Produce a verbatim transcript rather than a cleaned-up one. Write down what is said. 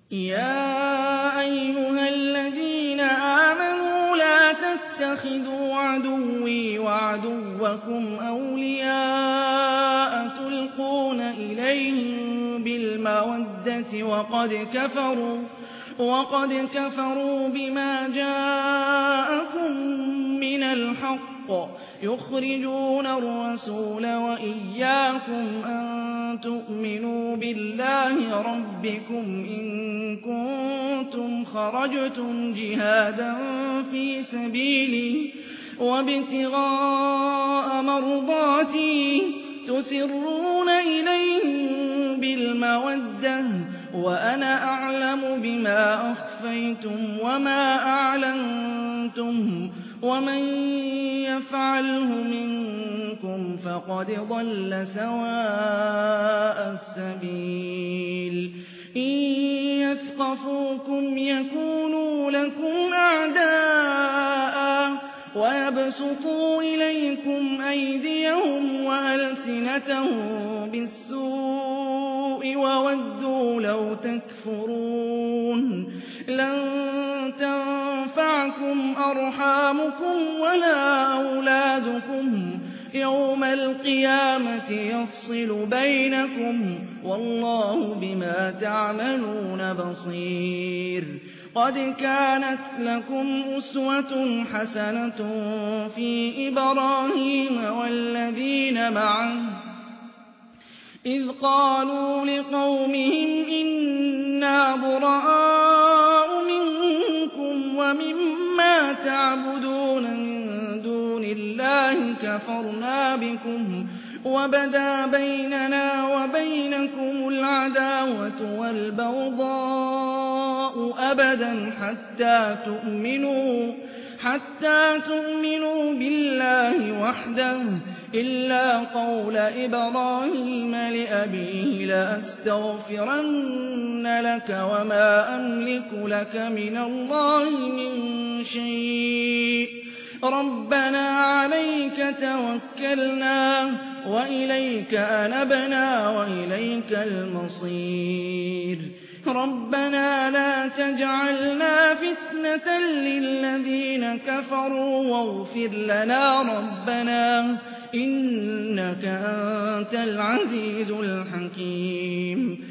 يَا أَيُّهَا الَّذِينَ آمَنُوا لَا تَتَّخِذُوا عَدُوِّي وَعَدُوَّكُمْ أَوْلِيَاءَ تُلْقُونَ إِلَيْهِم بِالْمَوَدَّةِ وَقَدْ كَفَرُوا وَقَدْ كَفَرُوا بِمَا جَاءَكُم مِّنَ الْحَقِّ يُخْرِجُونَ الرَّسُولَ وَإِيَّاكُمْ أَن تُؤْمِنُوا بِاللَّهِ رَبِّكُمْ إِن كُنتُمْ خَرَجْتُمْ جِهَادًا فِي سَبِيلِي وَابْتِغَاءَ مَرْضَاتِي تُسِرُّونَ إِلَيْهِم بِالْمَوَدَّةِ وَأَنَا أَعْلَمُ بِمَا أَخْفَيْتُمْ وَمَا أَعْلَنتُمْ ۚ وَمَن يَفْعَلْهُ مِنكُمْ فَقَدْ ضَلَّ سَوَاءَ السَّبِيلِ إِن يَثْقَفُوكُمْ يَكُونُوا لَكُمْ أَعْدَاءً وَيَبْسُطُوا إِلَيْكُمْ أَيْدِيَهُمْ وَأَلْسِنَتَهُم بِالسُّوءِ وَوَدُّوا لَوْ تَكْفُرُونَ لَن تَنفَعَكُمْ أَرْحَامُكُمْ وَلَا أَوْلَادُكُمْ يَوْمَ الْقِيَامَةِ يَفْصِلُ بَيْنَكُمْ ۚ وَاللَّهُ بِمَا تَعْمَلُونَ بَصِيرٌ قَدْ كَانَتْ لَكُمْ أُسْوَةٌ حَسَنَةٌ فِي إِبْرَاهِيمَ وَالَّذِينَ مَعَهُ إِذْ قَالُوا لِقَوْمِهِمْ إِنَّا بُرَآءُ مِنكُمْ وَمِمَّا تَعْبُدُونَ مِن دُونِ اللَّهِ كَفَرْنَا بِكُمْ وَبَدَا بَيْنَنَا وَبَيْنَكُمُ الْعَدَاوَةُ وَالْبَغْضَاءُ أَبَدًا حَتَّىٰ تُؤْمِنُوا حَتَّىٰ تُؤْمِنُوا بِاللَّهِ وَحْدَهُ إِلَّا قَوْلَ إِبْرَاهِيمَ لِأَبِيهِ لَأَسْتَغْفِرَنَّ لَكَ وَمَا أَمْلِكُ لَكَ مِنَ اللَّهِ مِن شَيْءٍ رَبَّنَا عَلَيْكَ تَوَكَّلْنَا وَإِلَيْكَ أَنَبْنَا وَإِلَيْكَ الْمَصِيرُ رَبَّنَا لَا تَجْعَلْنَا فِتْنَةً لِّلَّذِينَ كَفَرُوا وَاغْفِرْ لَنَا رَبَّنَا إِنَّكَ أَنتَ الْعَزِيزُ الْحَكِيمُ